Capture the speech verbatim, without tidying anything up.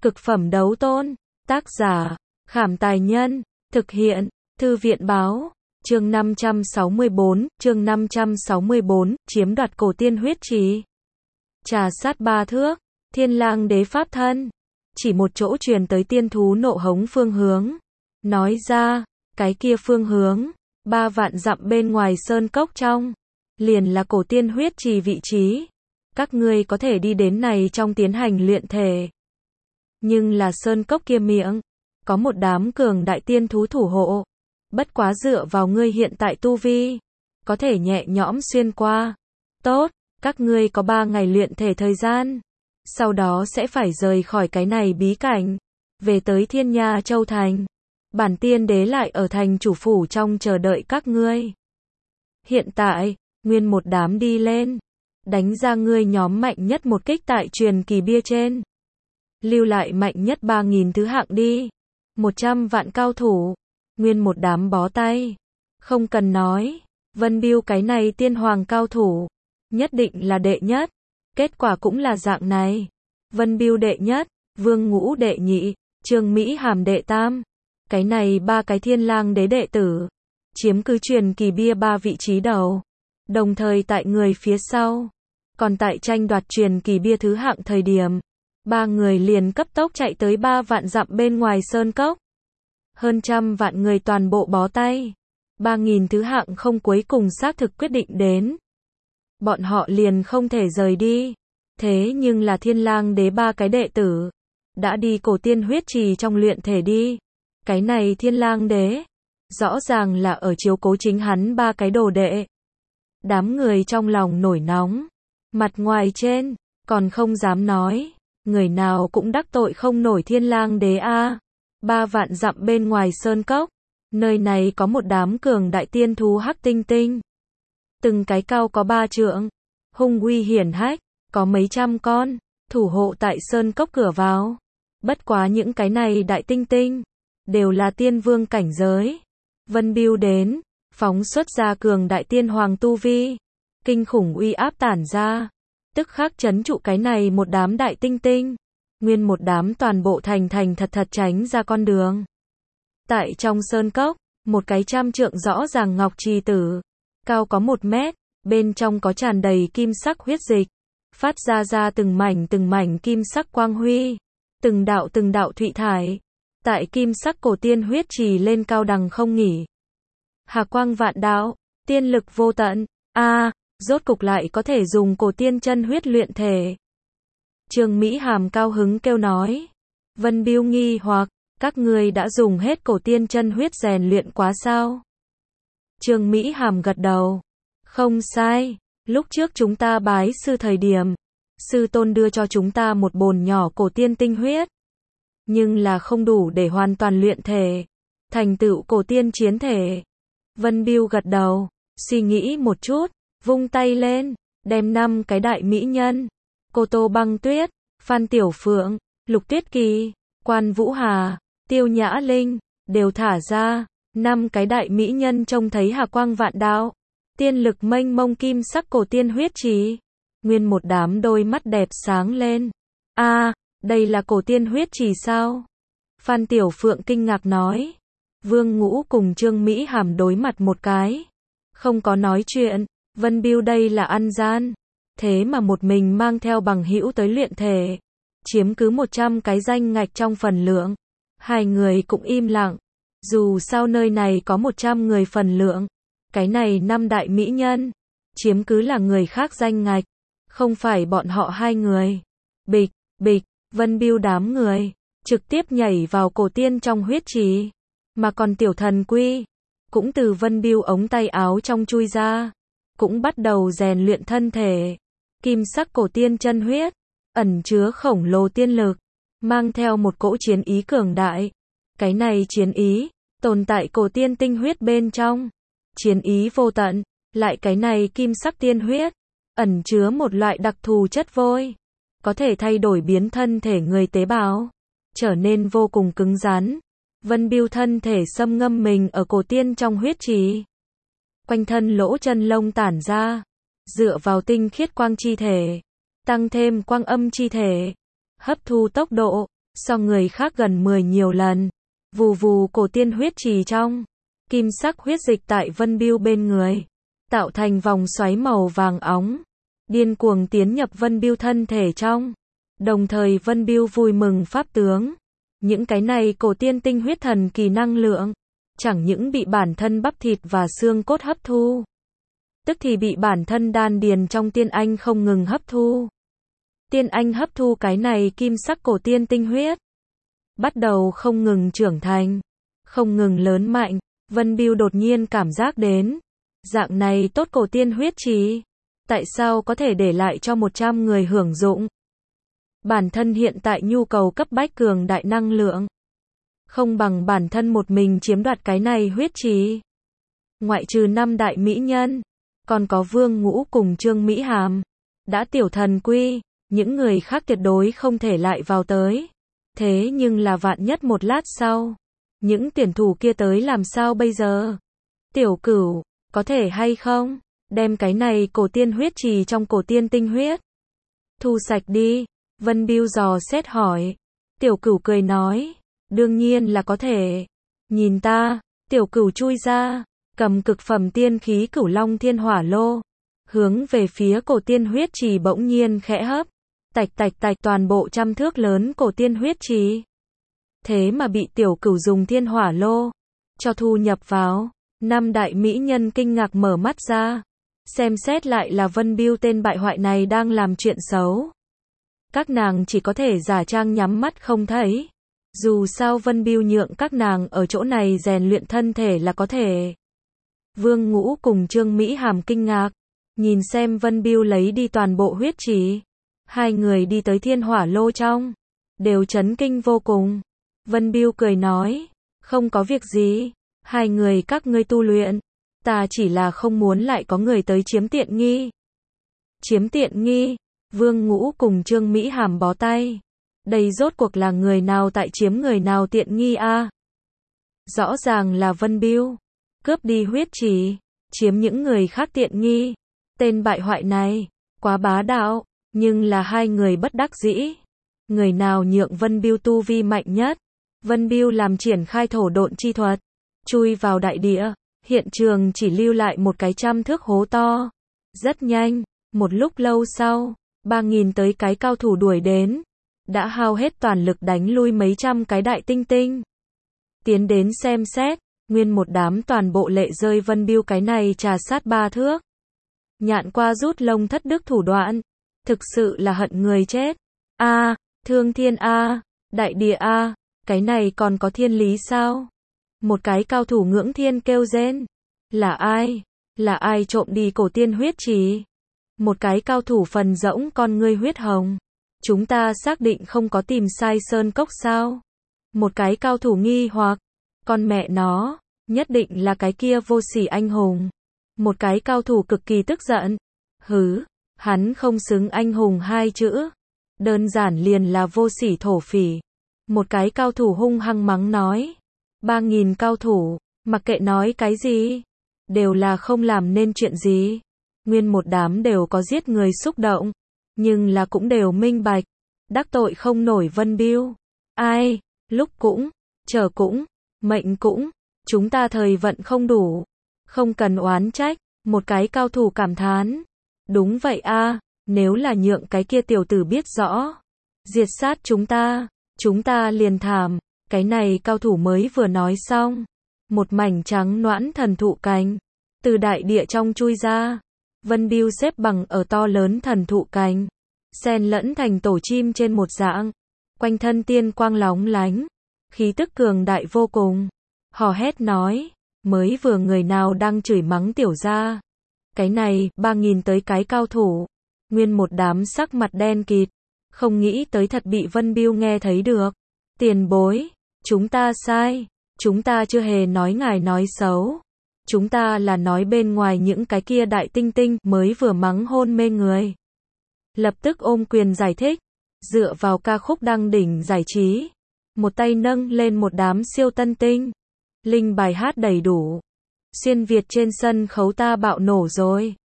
Cực phẩm đấu tôn. Tác giả, Khảm Tài Nhân. Thực hiện, Thư viện Báo. Chương năm trăm sáu mươi bốn, chương năm trăm sáu mươi bốn, chiếm đoạt cổ tiên huyết trì. Trà sát ba thước, Thiên Lang đế pháp thân. Chỉ một chỗ truyền tới tiên thú nộ hống phương hướng. Nói ra, cái kia phương hướng, ba vạn dặm bên ngoài sơn cốc trong, liền là cổ tiên huyết trì vị trí. Các ngươi có thể đi đến này trong tiến hành luyện thể. Nhưng là sơn cốc kia miệng, có một đám cường đại tiên thú thủ hộ. Bất quá dựa vào ngươi hiện tại tu vi, có thể nhẹ nhõm xuyên qua. Tốt, các ngươi có ba ngày luyện thể thời gian. Sau đó sẽ phải rời khỏi cái này bí cảnh, về tới Thiên Nha Châu Thành. Bản tiên đế lại ở thành chủ phủ trong chờ đợi các ngươi. Hiện tại, nguyên một đám đi lên, đánh ra ngươi nhóm mạnh nhất một kích tại truyền kỳ bia trên. Lưu lại mạnh nhất ba nghìn thứ hạng đi. Một trăm vạn cao thủ, nguyên một đám bó tay. Không cần nói, Vân Biêu cái này tiên hoàng cao thủ, nhất định là đệ nhất. Kết quả cũng là dạng này. Vân Biêu đệ nhất, Vương Ngũ đệ nhị, Trương Mỹ Hàm đệ tam. Cái này ba cái Thiên Lang đế đệ tử, chiếm cứ truyền kỳ bia ba vị trí đầu. Đồng thời tại người phía sau, còn tại tranh đoạt truyền kỳ bia thứ hạng thời điểm, ba người liền cấp tốc chạy tới ba vạn dặm bên ngoài sơn cốc. Hơn trăm vạn người toàn bộ bó tay. Ba nghìn thứ hạng không cuối cùng xác thực quyết định đến. Bọn họ liền không thể rời đi. Thế nhưng là Thiên Lang đế ba cái đệ tử, đã đi cổ tiên huyết trì trong luyện thể đi. Cái này Thiên Lang đế, rõ ràng là ở chiếu cố chính hắn ba cái đồ đệ. Đám người trong lòng nổi nóng. Mặt ngoài trên, còn không dám nói. Người nào cũng đắc tội không nổi Thiên Lang đế a. Ba vạn dặm bên ngoài sơn cốc, nơi này có một đám cường đại tiên thú hắc tinh tinh. Từng cái cao có ba trượng, hung uy hiển hách, có mấy trăm con, thủ hộ tại sơn cốc cửa vào. Bất quá những cái này đại tinh tinh, đều là tiên vương cảnh giới. Vân Biêu đến, phóng xuất ra cường đại tiên hoàng tu vi, kinh khủng uy áp tản ra, tức khắc chấn trụ cái này một đám đại tinh tinh. Nguyên một đám toàn bộ thành thành thật thật tránh ra con đường. Tại trong sơn cốc, một cái trăm trượng rõ ràng ngọc trì tử, cao có một mét, bên trong có tràn đầy kim sắc huyết dịch, phát ra ra từng mảnh từng mảnh kim sắc quang huy, từng đạo từng đạo thụy thải, tại kim sắc cổ tiên huyết trì lên cao đằng không nghỉ. Hà quang vạn đạo, tiên lực vô tận, a, à, rốt cục lại có thể dùng cổ tiên chân huyết luyện thể. Trương Mỹ Hàm cao hứng kêu nói. Vân Biêu nghi hoặc, các ngươi đã dùng hết cổ tiên chân huyết rèn luyện quá sao? Trương Mỹ Hàm gật đầu. Không sai, lúc trước chúng ta bái sư thời điểm, sư tôn đưa cho chúng ta một bồn nhỏ cổ tiên tinh huyết. Nhưng là không đủ để hoàn toàn luyện thể, thành tựu cổ tiên chiến thể. Vân Biêu gật đầu, suy nghĩ một chút, vung tay lên, đem năm cái đại mỹ nhân. Cô Tô Băng Tuyết, Phan Tiểu Phượng, Lục Tuyết Kỳ, Quan Vũ Hà, Tiêu Nhã Linh, đều thả ra. Năm cái đại mỹ nhân trông thấy hà quang vạn đạo, tiên lực mênh mông kim sắc cổ tiên huyết trì. Nguyên một đám đôi mắt đẹp sáng lên. A, à, đây là cổ tiên huyết trì sao? Phan Tiểu Phượng kinh ngạc nói. Vương Ngũ cùng Trương Mỹ Hàm đối mặt một cái, không có nói chuyện. Vân Biêu đây là ăn gian. Thế mà một mình mang theo bằng hữu tới luyện thể, chiếm cứ một trăm cái danh ngạch trong phần lượng. Hai người cũng im lặng. Dù sao nơi này có một trăm người phần lượng, cái này năm đại mỹ nhân, chiếm cứ là người khác danh ngạch, không phải bọn họ hai người. Bịch, bịch, Vân Biêu đám người, trực tiếp nhảy vào cổ tiên trong huyết trì. Mà còn tiểu thần quy, cũng từ Vân Biêu ống tay áo trong chui ra, cũng bắt đầu rèn luyện thân thể. Kim sắc cổ tiên chân huyết, ẩn chứa khổng lồ tiên lực, mang theo một cỗ chiến ý cường đại. Cái này chiến ý, tồn tại cổ tiên tinh huyết bên trong. Chiến ý vô tận, lại cái này kim sắc tiên huyết, ẩn chứa một loại đặc thù chất vôi, có thể thay đổi biến thân thể người tế bào, trở nên vô cùng cứng rắn. Vân Biêu thân thể xâm ngâm mình ở cổ tiên trong huyết trì. Quanh thân lỗ chân lông tản ra, dựa vào tinh khiết quang chi thể, tăng thêm quang âm chi thể, hấp thu tốc độ, so người khác gần mười nhiều lần. Vù vù cổ tiên huyết trì trong, kim sắc huyết dịch tại Vân Bưu bên người, tạo thành vòng xoáy màu vàng óng, điên cuồng tiến nhập Vân Bưu thân thể trong. Đồng thời Vân Bưu vui mừng pháp tướng, những cái này cổ tiên tinh huyết thần kỳ năng lượng, chẳng những bị bản thân bắp thịt và xương cốt hấp thu, tức thì bị bản thân đan điền trong tiên anh không ngừng hấp thu. Tiên anh hấp thu cái này kim sắc cổ tiên tinh huyết, bắt đầu không ngừng trưởng thành, không ngừng lớn mạnh. Vân Bưu đột nhiên cảm giác đến, dạng này tốt cổ tiên huyết trì, tại sao có thể để lại cho một trăm người hưởng dụng? Bản thân hiện tại nhu cầu cấp bách cường đại năng lượng, không bằng bản thân một mình chiếm đoạt cái này huyết trì. Ngoại trừ năm đại mỹ nhân, còn có Vương Ngũ cùng Trương Mỹ Hàm, đã tiểu thần quy, những người khác tuyệt đối không thể lại vào tới. Thế nhưng là vạn nhất một lát sau, những tuyển thủ kia tới làm sao bây giờ? Tiểu Cửu, có thể hay không đem cái này cổ tiên huyết trì trong cổ tiên tinh huyết thu sạch đi? Vân Bưu dò xét hỏi. Tiểu Cửu cười nói, đương nhiên là có thể. Nhìn ta. Tiểu Cửu chui ra, cầm cực phẩm tiên khí Cửu Long Thiên Hỏa Lô, hướng về phía cổ tiên huyết trì bỗng nhiên khẽ hấp, tạch tạch tạch toàn bộ trăm thước lớn cổ tiên huyết trì. Thế mà bị Tiểu Cửu dùng Thiên Hỏa Lô cho thu nhập vào. Năm đại mỹ nhân kinh ngạc mở mắt ra, xem xét lại là Vân Bưu tên bại hoại này đang làm chuyện xấu. Các nàng chỉ có thể giả trang nhắm mắt không thấy. Dù sao Vân Bưu nhượng các nàng ở chỗ này rèn luyện thân thể là có thể. Vương Ngũ cùng Trương Mỹ Hàm kinh ngạc, nhìn xem Vân Bưu lấy đi toàn bộ huyết trì. Hai người đi tới Thiên Hỏa Lô trong, đều chấn kinh vô cùng. Vân Bưu cười nói, không có việc gì, hai người các ngươi tu luyện, ta chỉ là không muốn lại có người tới chiếm tiện nghi. Chiếm tiện nghi? Vương Ngũ cùng Trương Mỹ Hàm bó tay. Đây rốt cuộc là người nào tại chiếm người nào tiện nghi a? À? Rõ ràng là Vân Bưu cướp đi huyết trì, chiếm những người khác tiện nghi. Tên bại hoại này, quá bá đạo, nhưng là hai người bất đắc dĩ. Người nào nhượng Vân Bưu tu vi mạnh nhất? Vân Bưu làm triển khai thổ độn chi thuật, chui vào đại địa, hiện trường chỉ lưu lại một cái trăm thước hố to. Rất nhanh, một lúc lâu sau, ba nghìn tới cái cao thủ đuổi đến, đã hao hết toàn lực đánh lui mấy trăm cái đại tinh tinh. Tiến đến xem xét, nguyên một đám toàn bộ lệ rơi Vân Bưu cái này trà sát ba thước. Nhạn qua rút lông thất đức thủ đoạn, thực sự là hận người chết. A, à, thương thiên a, à, đại địa a, à, cái này còn có thiên lý sao? Một cái cao thủ ngưỡng thiên kêu rên. Là ai? Là ai trộm đi cổ tiên huyết trì? Một cái cao thủ phần rỗng con ngươi huyết hồng. Chúng ta xác định không có tìm sai sơn cốc sao? Một cái cao thủ nghi hoặc. Con mẹ nó, nhất định là cái kia vô sỉ anh hùng. Một cái cao thủ cực kỳ tức giận. Hứ, hắn không xứng anh hùng hai chữ. Đơn giản liền là vô sỉ thổ phỉ. Một cái cao thủ hung hăng mắng nói. Ba nghìn cao thủ, mặc kệ nói cái gì, đều là không làm nên chuyện gì. Nguyên một đám đều có giết người xúc động, nhưng là cũng đều minh bạch, đắc tội không nổi Vân Bưu. Ai, lúc cũng, chờ cũng, mệnh cũng, chúng ta thời vận không đủ, không cần oán trách. Một cái cao thủ cảm thán. Đúng vậy a, nếu là nhượng cái kia tiểu tử biết rõ, diệt sát chúng ta, chúng ta liền thảm. Cái này cao thủ mới vừa nói xong, một mảnh trắng noãn thần thụ cành từ đại địa trong chui ra. Vân Bưu xếp bằng ở to lớn thần thụ cành, xen lẫn thành tổ chim trên một dạng, quanh thân tiên quang lóng lánh, khí tức cường đại vô cùng. Hò hét nói, mới vừa người nào đang chửi mắng tiểu gia? Cái này, ba nghìn tới cái cao thủ, nguyên một đám sắc mặt đen kịt, không nghĩ tới thật bị Vân Bưu nghe thấy được. Tiền bối, chúng ta sai, chúng ta chưa hề nói ngài nói xấu. Chúng ta là nói bên ngoài những cái kia đại tinh tinh mới vừa mắng hôn mê người. Lập tức ôm quyền giải thích, dựa vào ca khúc đăng đỉnh giải trí, một tay nâng lên một đám siêu tân tinh. Linh bài hát đầy đủ. Xuyên Việt trên sân khấu ta bạo nổ rồi.